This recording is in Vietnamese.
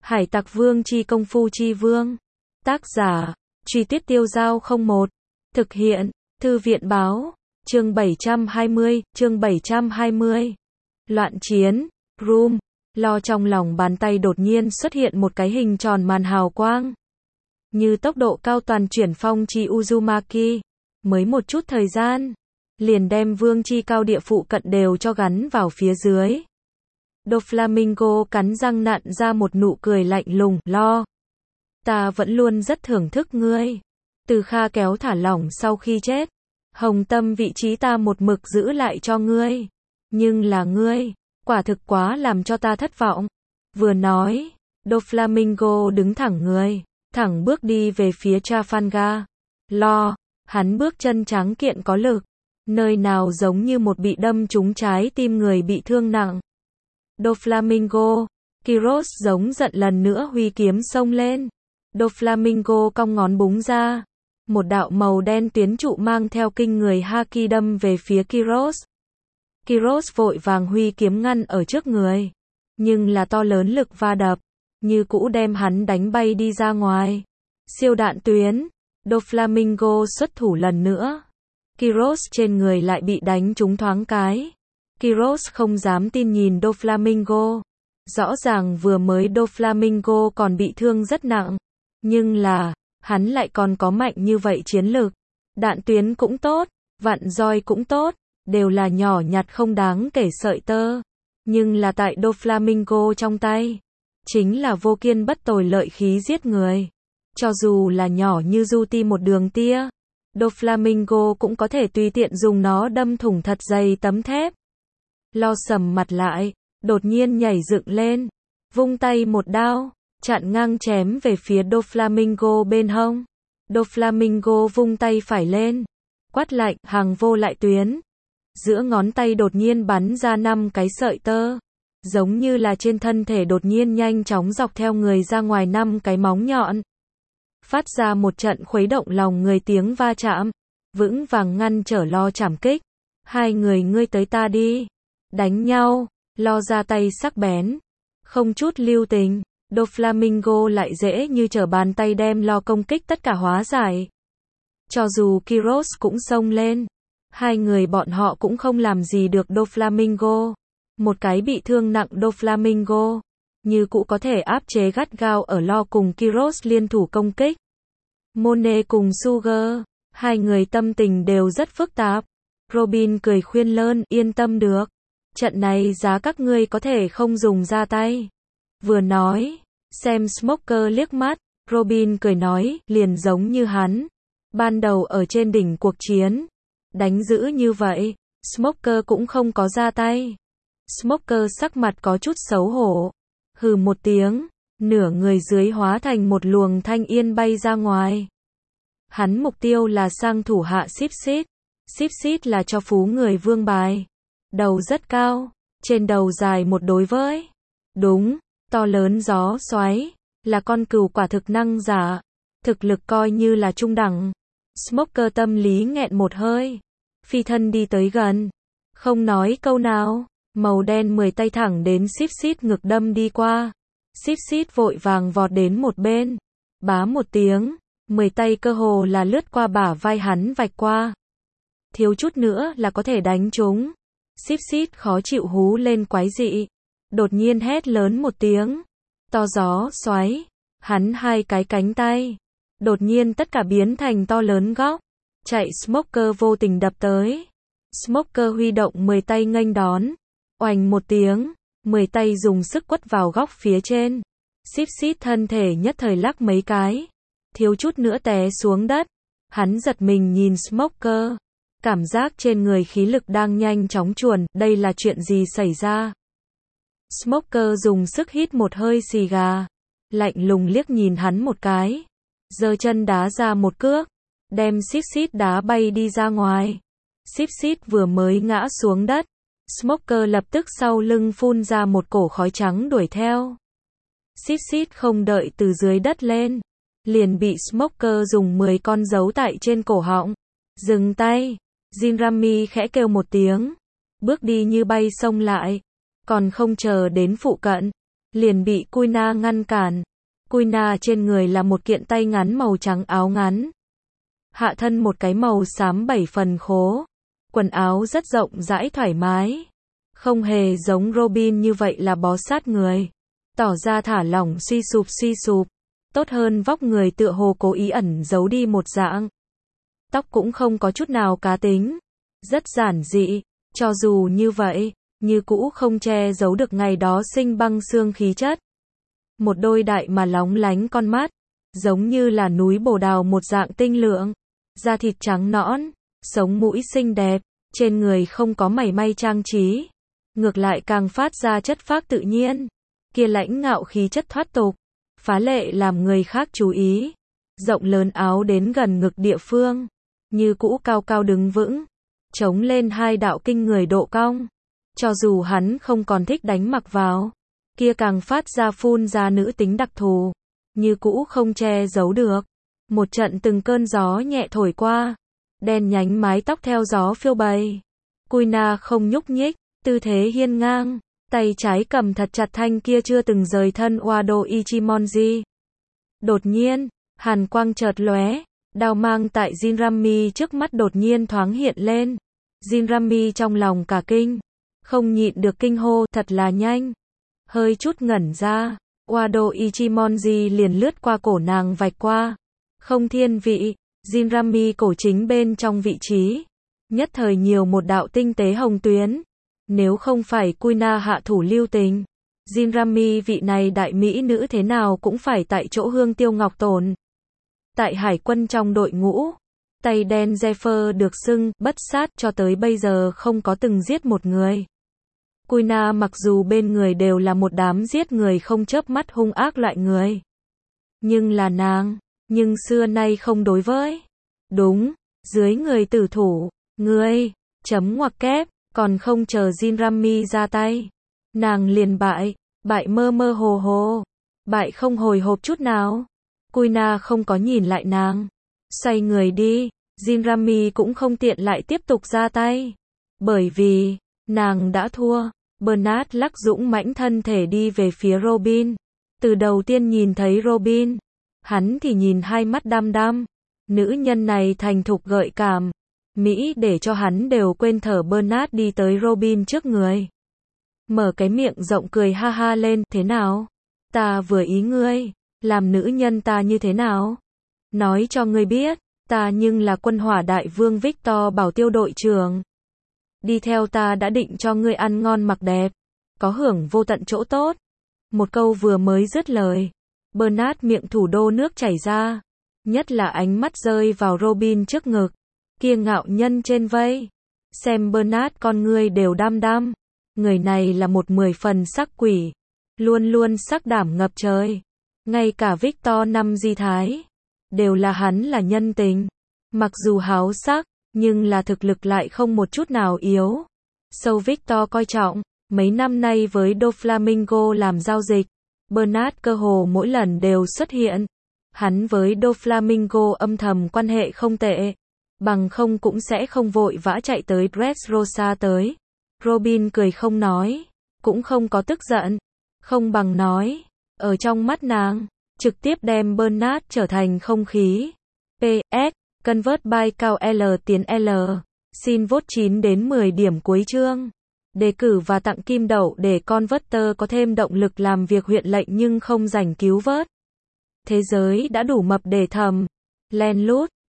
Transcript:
Hải tặc vương chi công phu chi vương. Tác giả, Truy Tuyết Tiêu Giao 01. Thực hiện, Thư viện báo, chương 720. Loạn chiến, Room. Lo trong lòng bàn tay đột nhiên xuất hiện một cái hình tròn màn hào quang. Như tốc độ cao toàn chuyển phong chi Uzumaki. Mới một chút thời gian, liền đem vương chi cao địa phụ cận đều cho gắn vào phía dưới. Doflamingo cắn răng nặn ra một nụ cười lạnh lùng, Lo. Ta vẫn luôn rất thưởng thức ngươi. Từ Kha kéo thả lỏng sau khi chết. Hồng tâm vị trí ta một mực giữ lại cho ngươi. Nhưng là ngươi, quả thực quá làm cho ta thất vọng. Vừa nói, Doflamingo đứng thẳng người, thẳng bước đi về phía Trafalgar. Lo, hắn bước chân tráng kiện có lực. Nơi nào giống như một bị đâm trúng trái tim người bị thương nặng. Doflamingo, Kyros giống giận lần nữa huy kiếm xông lên. Doflamingo cong ngón búng ra. Một đạo màu đen tuyến trụ mang theo kinh người haki đâm về phía Kyros. Kyros vội vàng huy kiếm ngăn ở trước người. Nhưng là to lớn lực va đập, như cũ đem hắn đánh bay đi ra ngoài. Siêu đạn tuyến. Doflamingo xuất thủ lần nữa. Kyros trên người lại bị đánh trúng thoáng cái. Kyros không dám tin nhìn Doflamingo. Rõ ràng vừa mới Doflamingo còn bị thương rất nặng. Nhưng là, hắn lại còn có mạnh như vậy chiến lực. Đạn tuyến cũng tốt, vạn roi cũng tốt, đều là nhỏ nhặt không đáng kể sợi tơ. Nhưng là tại Doflamingo trong tay, chính là vô kiên bất tồi lợi khí giết người. Cho dù là nhỏ như du ti một đường tia, Doflamingo cũng có thể tùy tiện dùng nó đâm thủng thật dày tấm thép. Lo sầm mặt lại, đột nhiên nhảy dựng lên, vung tay một đao, chặn ngang chém về phía Doflamingo bên hông. Doflamingo vung tay phải lên, quát lạnh, hàng vô lại tuyến. Giữa ngón tay đột nhiên bắn ra 5 cái sợi tơ, giống như là trên thân thể đột nhiên nhanh chóng dọc theo người ra ngoài 5 cái móng nhọn. Phát ra một trận khuấy động lòng người tiếng va chạm, vững vàng ngăn trở Lo trảm kích. Hai người ngươi tới ta đi. Đánh nhau, Lo ra tay sắc bén, không chút lưu tình. Doflamingo lại dễ như trở bàn tay đem Lo công kích tất cả hóa giải. Cho dù Kyros cũng xông lên, hai người bọn họ cũng không làm gì được Doflamingo. Một cái bị thương nặng Doflamingo, như cũ có thể áp chế gắt gao ở Lo cùng Kyros liên thủ công kích. Monet cùng Sugar, hai người tâm tình đều rất phức tạp. Robin cười khuyên lơn, yên tâm được. Trận này giá các ngươi có thể không dùng ra tay. Vừa nói, xem Smoker liếc mắt, Robin cười nói, liền giống như hắn. Ban đầu ở trên đỉnh cuộc chiến, đánh dữ như vậy, Smoker cũng không có ra tay. Smoker sắc mặt có chút xấu hổ, hừ một tiếng, nửa người dưới hóa thành một luồng thanh yên bay ra ngoài. Hắn mục tiêu là sang thủ hạ Sipsit. Sipsit là cho phú người vương bài. Đầu rất cao, trên đầu dài một đối với. Đúng, to lớn gió xoáy, là con cừu quả thực năng giả. Thực lực coi như là trung đẳng. Smoker tâm lý nghẹn một hơi, phi thân đi tới gần, không nói câu nào, màu đen 10 tay thẳng đến Sipsit ngực đâm đi qua. Sipsit vội vàng vọt đến một bên, bá một tiếng, 10 tay cơ hồ là lướt qua bả vai hắn vạch qua. Thiếu chút nữa là có thể đánh trúng. Sipsit khó chịu hú lên quái dị, đột nhiên hét lớn một tiếng, to gió xoáy, hắn hai cái cánh tay, đột nhiên tất cả biến thành to lớn góc, chạy Smoker vô tình đập tới. Smoker huy động 10 tay nghênh đón, oành một tiếng, 10 tay dùng sức quất vào góc phía trên. Sipsit thân thể nhất thời lắc mấy cái, thiếu chút nữa té xuống đất. Hắn giật mình nhìn Smoker, cảm giác trên người khí lực đang nhanh chóng chuồn, đây là chuyện gì xảy ra? Smoker dùng sức hít một hơi xì gà, lạnh lùng liếc nhìn hắn một cái, giơ chân đá ra một cước, đem Sipsit đá bay đi ra ngoài. Sipsit vừa mới ngã xuống đất, Smoker lập tức sau lưng phun ra một cổ khói trắng đuổi theo. Sipsit không đợi từ dưới đất lên, liền bị Smoker dùng 10 con dấu tại trên cổ họng. Dừng tay. Jinrami khẽ kêu một tiếng, bước đi như bay xông lại, còn không chờ đến phụ cận, liền bị Kuina ngăn cản. Kuina trên người là một kiện tay ngắn màu trắng áo ngắn. Hạ thân một cái màu xám 7 phần khố. Quần áo rất rộng rãi thoải mái. Không hề giống Robin như vậy là bó sát người. Tỏ ra thả lỏng suy sụp. Tốt hơn vóc người tựa hồ cố ý ẩn giấu đi một dạng. Tóc cũng không có chút nào cá tính. Rất giản dị. Cho dù như vậy, như cũ không che giấu được ngày đó sinh băng xương khí chất. Một đôi đại mà lóng lánh con mắt, giống như là núi bồ đào một dạng tinh lượng. Da thịt trắng nõn, sống mũi xinh đẹp, trên người không có mảy may trang trí. Ngược lại càng phát ra chất phác tự nhiên. Kia lãnh ngạo khí chất thoát tục, phá lệ làm người khác chú ý. Rộng lớn áo đến gần ngực địa phương, như cũ cao cao đứng vững, chống lên hai đạo kinh người độ cong. Cho dù hắn không còn thích đánh mặc vào, kia càng phát ra phun ra nữ tính đặc thù, như cũ không che giấu được. Một trận từng cơn gió nhẹ thổi qua, đen nhánh mái tóc theo gió phiêu bày. Kuina không nhúc nhích, tư thế hiên ngang, tay trái cầm thật chặt thanh kia chưa từng rời thân Wado Ichimonji. Đột nhiên, hàn quang chợt lóe, đao mang tại Jinrami trước mắt đột nhiên thoáng hiện lên. Jinrami trong lòng cả kinh, không nhịn được kinh hô, thật là nhanh. Hơi chút ngẩn ra, Wado Ichimonji liền lướt qua cổ nàng vạch qua. Không thiên vị, Jinrami cổ chính bên trong vị trí. Nhất thời nhiều một đạo tinh tế hồng tuyến. Nếu không phải Kuina hạ thủ lưu tình, Jinrami vị này đại mỹ nữ thế nào cũng phải tại chỗ hương tiêu ngọc tồn. Tại hải quân trong đội ngũ, tay đen Zephyr được xưng bất sát cho tới bây giờ không có từng giết một người. Kuina mặc dù bên người đều là một đám giết người không chớp mắt hung ác loại người. Nhưng là nàng, nhưng xưa nay không đối với. Đúng, dưới người tử thủ, ngươi, chấm ngoặc kép, còn không chờ Jinrami ra tay. Nàng liền bại mơ mơ hồ hồ, bại không hồi hộp chút nào. Kuina không có nhìn lại nàng, xoay người đi, Jinrami cũng không tiện lại tiếp tục ra tay. Bởi vì, nàng đã thua. Bernard lắc dũng mãnh thân thể đi về phía Robin. Từ đầu tiên nhìn thấy Robin, hắn thì nhìn hai mắt đăm đăm. Nữ nhân này thành thục gợi cảm, mỹ để cho hắn đều quên thở. Bernard đi tới Robin trước người, mở cái miệng rộng cười ha ha lên, thế nào? Ta vừa ý ngươi, làm nữ nhân ta như thế nào? Nói cho ngươi biết, ta nhưng là quân hỏa đại vương Victor bảo tiêu đội trưởng. Đi theo ta đã định cho ngươi ăn ngon mặc đẹp, có hưởng vô tận chỗ tốt. Một câu vừa mới dứt lời, Bernard miệng thủ đô nước chảy ra, nhất là ánh mắt rơi vào Robin trước ngực, kia ngạo nhân trên vây. Xem Bernard con ngươi đều đăm đăm, người này là một 10 phần sắc quỷ, luôn luôn sắc đảm ngập trời. Ngay cả Victor năm di thái, đều là hắn là nhân tình. Mặc dù háo sắc, nhưng là thực lực lại không một chút nào yếu. Sâu Victor coi trọng, mấy năm nay với Doflamingo làm giao dịch, Bernard cơ hồ mỗi lần đều xuất hiện. Hắn với Doflamingo âm thầm quan hệ không tệ, bằng không cũng sẽ không vội vã chạy tới Dressrosa tới. Robin cười không nói, cũng không có tức giận, không bằng nói, ở trong mắt nàng, trực tiếp đem Bernard trở thành không khí. PS, Convert by cao L tiến L. Xin vote 9 đến 10 điểm cuối chương. Đề cử và tặng kim đậu để Converter có thêm động lực làm việc huyện lệnh nhưng không rảnh cứu vớt. Thế giới đã đủ mập để thầm. Len lút.